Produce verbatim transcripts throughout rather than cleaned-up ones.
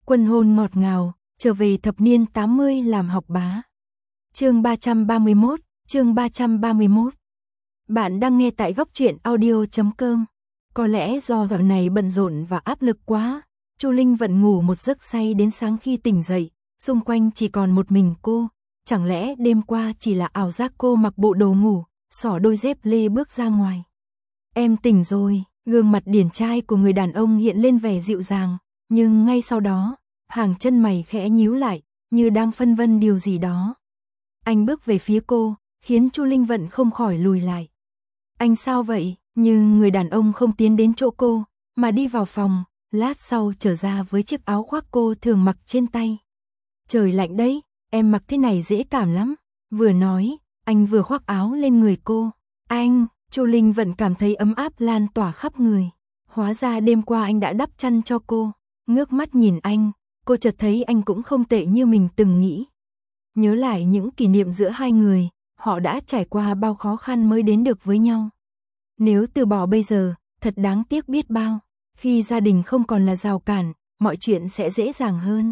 Quân hôn ngọt ngào, trở về thập niên tám mươi làm học bá. Chương ba trăm ba mươi mốt, chương ba trăm ba mươi mốt. Bạn đang nghe tại góc truyện audio chấm com. Có lẽ do dạo này bận rộn và áp lực quá, Chu Linh Vận ngủ một giấc say đến sáng khi tỉnh dậy, xung quanh chỉ còn một mình cô. Chẳng lẽ đêm qua chỉ là ảo giác cô mặc bộ đồ ngủ, xỏ đôi dép lê bước ra ngoài. Em tỉnh rồi, gương mặt điển trai của người đàn ông hiện lên vẻ dịu dàng, nhưng ngay sau đó, hàng chân mày khẽ nhíu lại, như đang phân vân điều gì đó. Anh bước về phía cô, khiến Chu Linh Vận không khỏi lùi lại. Anh sao vậy? Nhưng người đàn ông không tiến đến chỗ cô, mà đi vào phòng, lát sau trở ra với chiếc áo khoác cô thường mặc trên tay. Trời lạnh đấy, em mặc thế này dễ cảm lắm. Vừa nói, anh vừa khoác áo lên người cô. Anh, Chu Linh Vận cảm thấy ấm áp lan tỏa khắp người. Hóa ra đêm qua anh đã đắp chăn cho cô. Ngước mắt nhìn anh, cô chợt thấy anh cũng không tệ như mình từng nghĩ. Nhớ lại những kỷ niệm giữa hai người, họ đã trải qua bao khó khăn mới đến được với nhau. Nếu từ bỏ bây giờ, thật đáng tiếc biết bao. Khi gia đình không còn là rào cản, mọi chuyện sẽ dễ dàng hơn.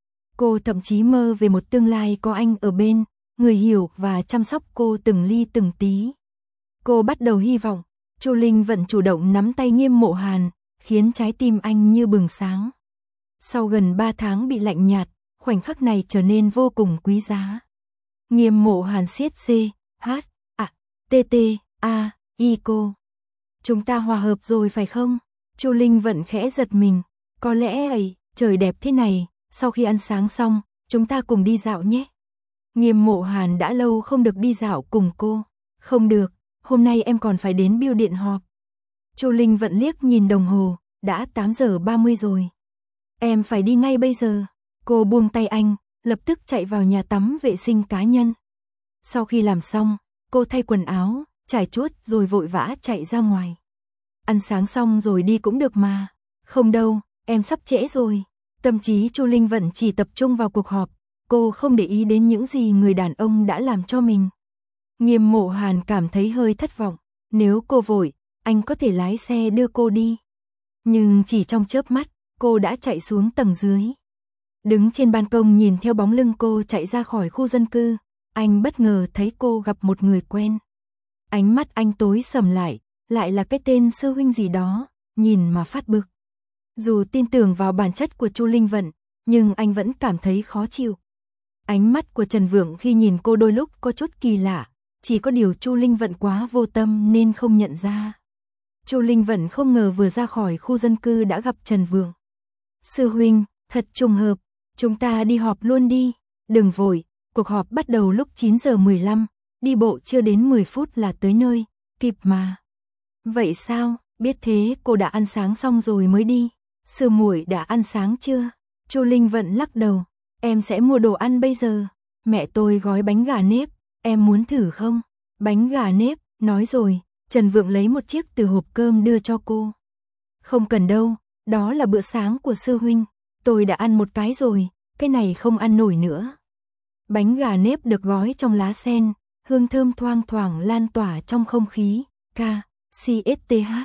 Cô thậm chí mơ về một tương lai có anh ở bên, người hiểu và chăm sóc cô từng ly từng tí. Cô bắt đầu hy vọng, Chu Linh Vận chủ động nắm tay Nghiêm Mộ Hàn, khiến trái tim anh như bừng sáng. Sau gần ba tháng bị lạnh nhạt, khoảnh khắc này trở nên vô cùng quý giá. Nghiêm Mộ Hàn siết C, H, A, T, T, A, I cô. Chúng ta hòa hợp rồi phải không? Chu Linh Vận khẽ giật mình. Có lẽ ấy, trời đẹp thế này, sau khi ăn sáng xong, chúng ta cùng đi dạo nhé. Nghiêm Mộ Hàn đã lâu không được đi dạo cùng cô. Không được, hôm nay em còn phải đến bưu điện họp. Chu Linh Vận liếc nhìn đồng hồ, đã tám giờ ba mươi rồi. Em phải đi ngay bây giờ. Cô buông tay anh, lập tức chạy vào nhà tắm vệ sinh cá nhân. Sau khi làm xong, cô thay quần áo, trải chuốt rồi vội vã chạy ra ngoài. Ăn sáng xong rồi đi cũng được mà. Không đâu, em sắp trễ rồi. Tâm trí Chu Linh Vận chỉ tập trung vào cuộc họp, cô không để ý đến những gì người đàn ông đã làm cho mình. Nghiêm Mộ Hàn cảm thấy hơi thất vọng, nếu cô vội, anh có thể lái xe đưa cô đi. Nhưng chỉ trong chớp mắt, cô đã chạy xuống tầng dưới. Đứng trên ban công nhìn theo bóng lưng cô chạy ra khỏi khu dân cư, anh bất ngờ thấy cô gặp một người quen. Ánh mắt anh tối sầm lại, lại là cái tên sư huynh gì đó, nhìn mà phát bực. Dù tin tưởng vào bản chất của Chu Linh Vận, nhưng anh vẫn cảm thấy khó chịu. Ánh mắt của Trần Vượng khi nhìn cô đôi lúc có chút kỳ lạ, chỉ có điều Chu Linh Vận quá vô tâm nên không nhận ra. Chu Linh Vận không ngờ vừa ra khỏi khu dân cư đã gặp Trần Vượng. Sư huynh, thật trùng hợp, chúng ta đi họp luôn đi, đừng vội, cuộc họp bắt đầu lúc chín giờ mười lăm, đi bộ chưa đến mười phút là tới nơi, kịp mà. Vậy sao, biết thế cô đã ăn sáng xong rồi mới đi. Sư muội đã ăn sáng chưa? Chu Linh Vận lắc đầu, em sẽ mua đồ ăn bây giờ. Mẹ tôi gói bánh gà nếp, em muốn thử không? Bánh gà nếp, nói rồi, Trần Vượng lấy một chiếc từ hộp cơm đưa cho cô. Không cần đâu, đó là bữa sáng của sư huynh, tôi đã ăn một cái rồi, cái này không ăn nổi nữa. Bánh gà nếp được gói trong lá sen, hương thơm thoang thoảng lan tỏa trong không khí. K, C S T H.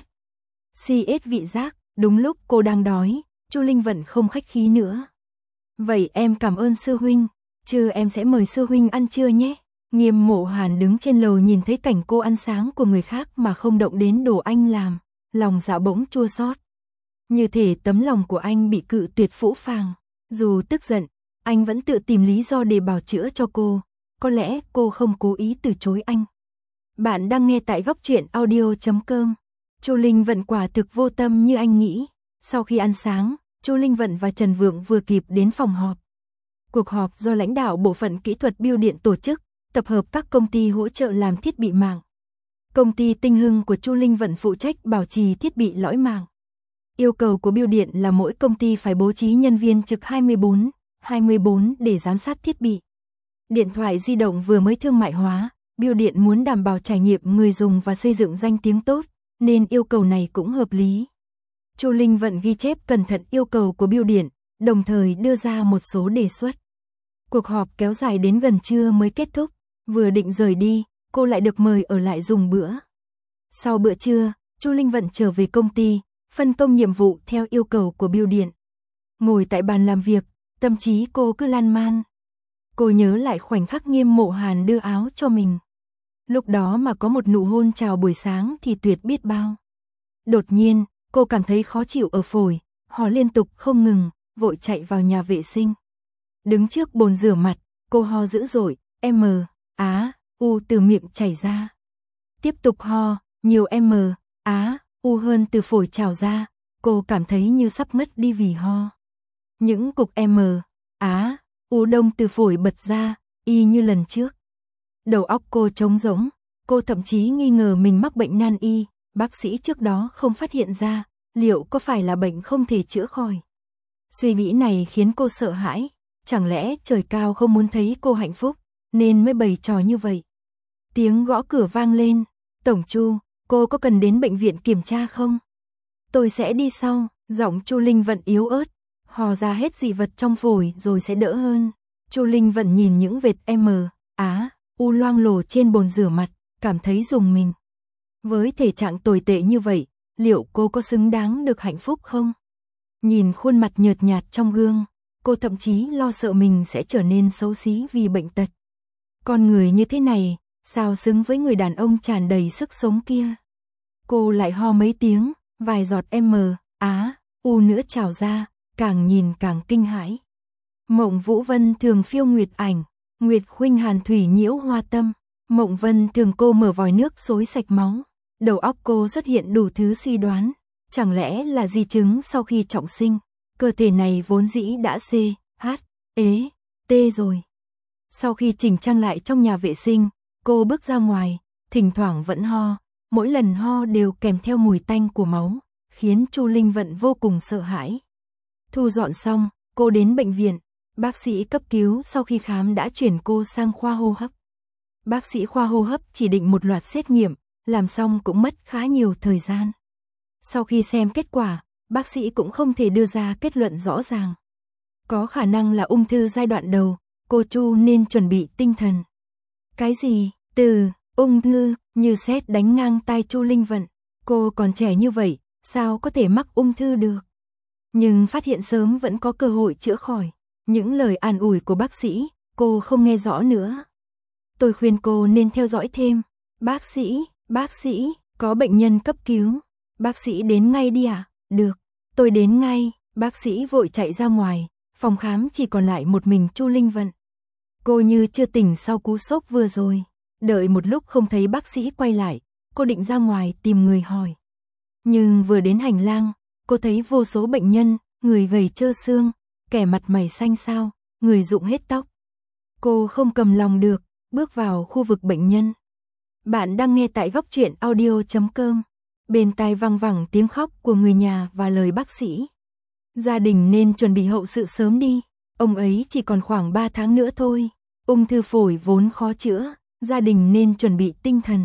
C S vị giác, đúng lúc cô đang đói, Chu Linh Vận không khách khí nữa. Vậy em cảm ơn sư huynh, trưa em sẽ mời sư huynh ăn trưa nhé. Nghiêm Mộ Hàn đứng trên lầu nhìn thấy cảnh cô ăn sáng của người khác mà không động đến đồ anh làm, lòng dạ bỗng chua xót. Như thể tấm lòng của anh bị cự tuyệt phũ phàng. Dù tức giận, anh vẫn tự tìm lý do để bào chữa cho cô. Có lẽ cô không cố ý từ chối anh. Bạn đang nghe tại góc truyện audio chấm com. Chu Linh Vận quả thực vô tâm như anh nghĩ. Sau khi ăn sáng, Chu Linh Vận và Trần Vượng vừa kịp đến phòng họp. Cuộc họp do lãnh đạo bộ phận kỹ thuật bưu điện tổ chức, tập hợp các công ty hỗ trợ làm thiết bị mạng. Công ty Tinh Hưng của Chu Linh Vận phụ trách bảo trì thiết bị lõi mạng. Yêu cầu của bưu điện là mỗi công ty phải bố trí nhân viên trực hai mươi bốn trên hai mươi bốn để giám sát thiết bị. Điện thoại di động vừa mới thương mại hóa, bưu điện muốn đảm bảo trải nghiệm người dùng và xây dựng danh tiếng tốt, nên yêu cầu này cũng hợp lý. Chu Linh Vận ghi chép cẩn thận yêu cầu của bưu điện, đồng thời đưa ra một số đề xuất. Cuộc họp kéo dài đến gần trưa mới kết thúc, vừa định rời đi, cô lại được mời ở lại dùng bữa. Sau bữa trưa, Chu Linh Vận trở về công ty, phân công nhiệm vụ theo yêu cầu của bưu điện. Ngồi tại bàn làm việc, tâm trí cô cứ lan man. Cô nhớ lại khoảnh khắc Nghiêm Mộ Hàn đưa áo cho mình. Lúc đó mà có một nụ hôn chào buổi sáng thì tuyệt biết bao. Đột nhiên, cô cảm thấy khó chịu ở phổi, ho liên tục không ngừng, vội chạy vào nhà vệ sinh. Đứng trước bồn rửa mặt, cô ho dữ dội, M, Á, U từ miệng chảy ra. Tiếp tục ho, nhiều M, Á, U hơn từ phổi trào ra, cô cảm thấy như sắp ngất đi vì ho. Những cục M, Á, U đông từ phổi bật ra, y như lần trước. Đầu óc cô trống rỗng, cô thậm chí nghi ngờ mình mắc bệnh nan y, bác sĩ trước đó không phát hiện ra, liệu có phải là bệnh không thể chữa khỏi. Suy nghĩ này khiến cô sợ hãi, chẳng lẽ trời cao không muốn thấy cô hạnh phúc, nên mới bày trò như vậy. Tiếng gõ cửa vang lên, Tổng Chu, cô có cần đến bệnh viện kiểm tra không? Tôi sẽ đi sau, giọng Chu Linh Vận yếu ớt, hò ra hết dị vật trong phổi rồi sẽ đỡ hơn. Chu Linh Vận nhìn những vệt M, Á, U loang lổ trên bồn rửa mặt, cảm thấy rùng mình. Với thể trạng tồi tệ như vậy, liệu cô có xứng đáng được hạnh phúc không? Nhìn khuôn mặt nhợt nhạt trong gương, cô thậm chí lo sợ mình sẽ trở nên xấu xí vì bệnh tật. Con người như thế này, sao xứng với người đàn ông tràn đầy sức sống kia? Cô lại ho mấy tiếng, vài giọt M, Á, U nữa trào ra, càng nhìn càng kinh hãi. Mộng Vũ Vân thường phiêu nguyệt ảnh, Nguyệt khuynh hàn thủy nhiễu hoa tâm. Mộng Vân thường cô mở vòi nước xối sạch máu. Đầu óc cô xuất hiện đủ thứ suy đoán. Chẳng lẽ là di chứng sau khi trọng sinh? Cơ thể này vốn dĩ đã C, H, ế, T rồi. Sau khi chỉnh trang lại trong nhà vệ sinh, cô bước ra ngoài, thỉnh thoảng vẫn ho. Mỗi lần ho đều kèm theo mùi tanh của máu, khiến Chu Linh Vận vô cùng sợ hãi. Thu dọn xong, cô đến bệnh viện. Bác sĩ cấp cứu sau khi khám đã chuyển cô sang khoa hô hấp. Bác sĩ khoa hô hấp chỉ định một loạt xét nghiệm, làm xong cũng mất khá nhiều thời gian. Sau khi xem kết quả, bác sĩ cũng không thể đưa ra kết luận rõ ràng. Có khả năng là ung thư giai đoạn đầu, cô Chu nên chuẩn bị tinh thần. Cái gì? Từ ung thư như sét đánh ngang tai Chu Linh Vận. Cô còn trẻ như vậy, sao có thể mắc ung thư được? Nhưng phát hiện sớm vẫn có cơ hội chữa khỏi. Những lời an ủi của bác sĩ, cô không nghe rõ nữa. Tôi khuyên cô nên theo dõi thêm. Bác sĩ, bác sĩ, có bệnh nhân cấp cứu. Bác sĩ đến ngay đi ạ. À? Được, tôi đến ngay. Bác sĩ vội chạy ra ngoài, phòng khám chỉ còn lại một mình Chu Linh Vận. Cô như chưa tỉnh sau cú sốc vừa rồi. Đợi một lúc không thấy bác sĩ quay lại, cô định ra ngoài tìm người hỏi. Nhưng vừa đến hành lang, cô thấy vô số bệnh nhân, người gầy trơ xương, kẻ mặt mày xanh xao, người rụng hết tóc. Cô không cầm lòng được, bước vào khu vực bệnh nhân. Bạn đang nghe tại góc truyện audio chấm com. Bên tai vang vẳng tiếng khóc của người nhà và lời bác sĩ. Gia đình nên chuẩn bị hậu sự sớm đi, ông ấy chỉ còn khoảng ba tháng nữa thôi. Ung thư phổi vốn khó chữa, gia đình nên chuẩn bị tinh thần.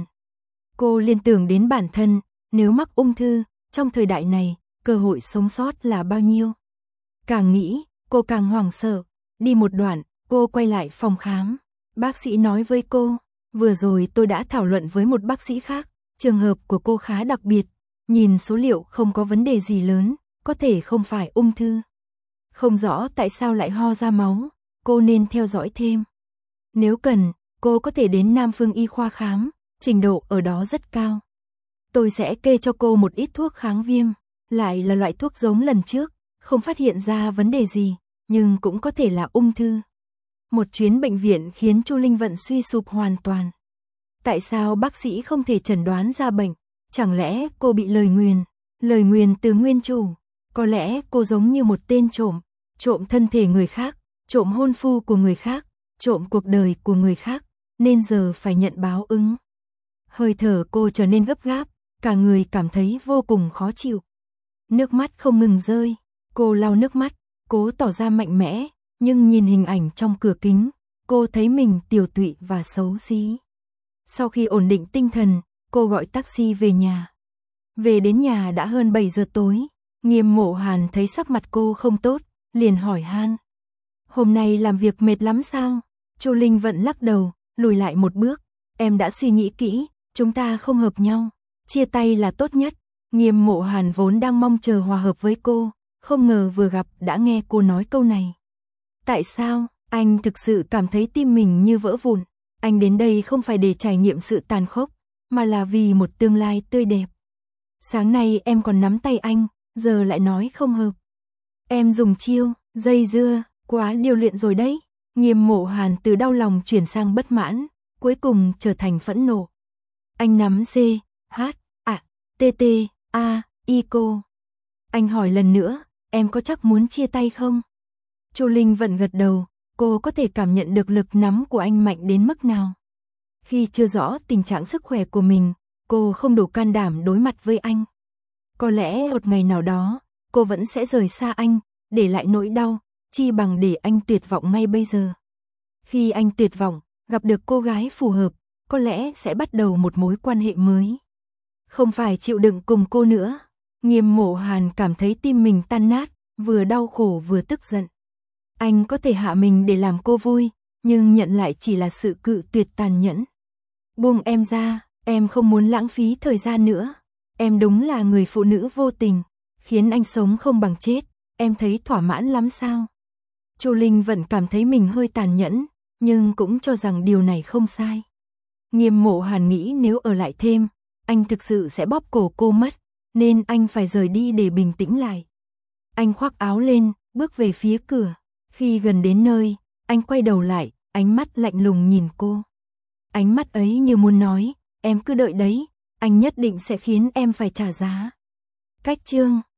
Cô liên tưởng đến bản thân, nếu mắc ung thư, trong thời đại này, cơ hội sống sót là bao nhiêu. Càng nghĩ, cô càng hoảng sợ. Đi một đoạn, cô quay lại phòng khám. Bác sĩ nói với cô, vừa rồi tôi đã thảo luận với một bác sĩ khác, trường hợp của cô khá đặc biệt, nhìn số liệu không có vấn đề gì lớn, có thể không phải ung thư. Không rõ tại sao lại ho ra máu, cô nên theo dõi thêm. Nếu cần, cô có thể đến Nam Phương Y khoa khám, trình độ ở đó rất cao. Tôi sẽ kê cho cô một ít thuốc kháng viêm, lại là loại thuốc giống lần trước, không phát hiện ra vấn đề gì, nhưng cũng có thể là ung thư. Một chuyến bệnh viện khiến Chu Linh Vận suy sụp hoàn toàn. Tại sao bác sĩ không thể chẩn đoán ra bệnh? Chẳng lẽ cô bị lời nguyền? Lời nguyền từ nguyên chủ. Có lẽ cô giống như một tên trộm, trộm thân thể người khác, trộm hôn phu của người khác, trộm cuộc đời của người khác, nên giờ phải nhận báo ứng. Hơi thở cô trở nên gấp gáp, cả người cảm thấy vô cùng khó chịu. Nước mắt không ngừng rơi, cô lau nước mắt, cố tỏ ra mạnh mẽ, nhưng nhìn hình ảnh trong cửa kính, cô thấy mình tiều tụy và xấu xí. Sau khi ổn định tinh thần, cô gọi taxi về nhà. Về đến nhà đã hơn bảy giờ tối, Nghiêm Mộ Hàn thấy sắc mặt cô không tốt, liền hỏi han. Hôm nay làm việc mệt lắm sao? Chu Linh Vận lắc đầu, lùi lại một bước. Em đã suy nghĩ kỹ, chúng ta không hợp nhau. Chia tay là tốt nhất. Nghiêm Mộ Hàn vốn đang mong chờ hòa hợp với cô, không ngờ vừa gặp đã nghe cô nói câu này. Tại sao? Anh thực sự cảm thấy tim mình như vỡ vụn. Anh đến đây không phải để trải nghiệm sự tàn khốc, mà là vì một tương lai tươi đẹp. Sáng nay em còn nắm tay anh, giờ lại nói không hợp. Em dùng chiêu, dây dưa, quá điều luyện rồi đấy. Nghiêm Mộ Hàn từ đau lòng chuyển sang bất mãn, cuối cùng trở thành phẫn nộ. Anh nắm C, H, A, T, T, A, I cô. Anh hỏi lần nữa, em có chắc muốn chia tay không? Chu Linh vẫn gật đầu, cô có thể cảm nhận được lực nắm của anh mạnh đến mức nào. Khi chưa rõ tình trạng sức khỏe của mình, cô không đủ can đảm đối mặt với anh. Có lẽ một ngày nào đó, cô vẫn sẽ rời xa anh, để lại nỗi đau, chi bằng để anh tuyệt vọng ngay bây giờ. Khi anh tuyệt vọng, gặp được cô gái phù hợp, có lẽ sẽ bắt đầu một mối quan hệ mới. Không phải chịu đựng cùng cô nữa. Nghiêm Mộ Hàn cảm thấy tim mình tan nát, vừa đau khổ vừa tức giận. Anh có thể hạ mình để làm cô vui, nhưng nhận lại chỉ là sự cự tuyệt tàn nhẫn. Buông em ra, em không muốn lãng phí thời gian nữa. Em đúng là người phụ nữ vô tình, khiến anh sống không bằng chết. Em thấy thỏa mãn lắm sao? Chu Linh vẫn cảm thấy mình hơi tàn nhẫn, nhưng cũng cho rằng điều này không sai. Nghiêm Mộ Hàn nghĩ nếu ở lại thêm, anh thực sự sẽ bóp cổ cô mất, nên anh phải rời đi để bình tĩnh lại. Anh khoác áo lên, bước về phía cửa. Khi gần đến nơi, anh quay đầu lại, ánh mắt lạnh lùng nhìn cô. Ánh mắt ấy như muốn nói, em cứ đợi đấy, anh nhất định sẽ khiến em phải trả giá. Cách chương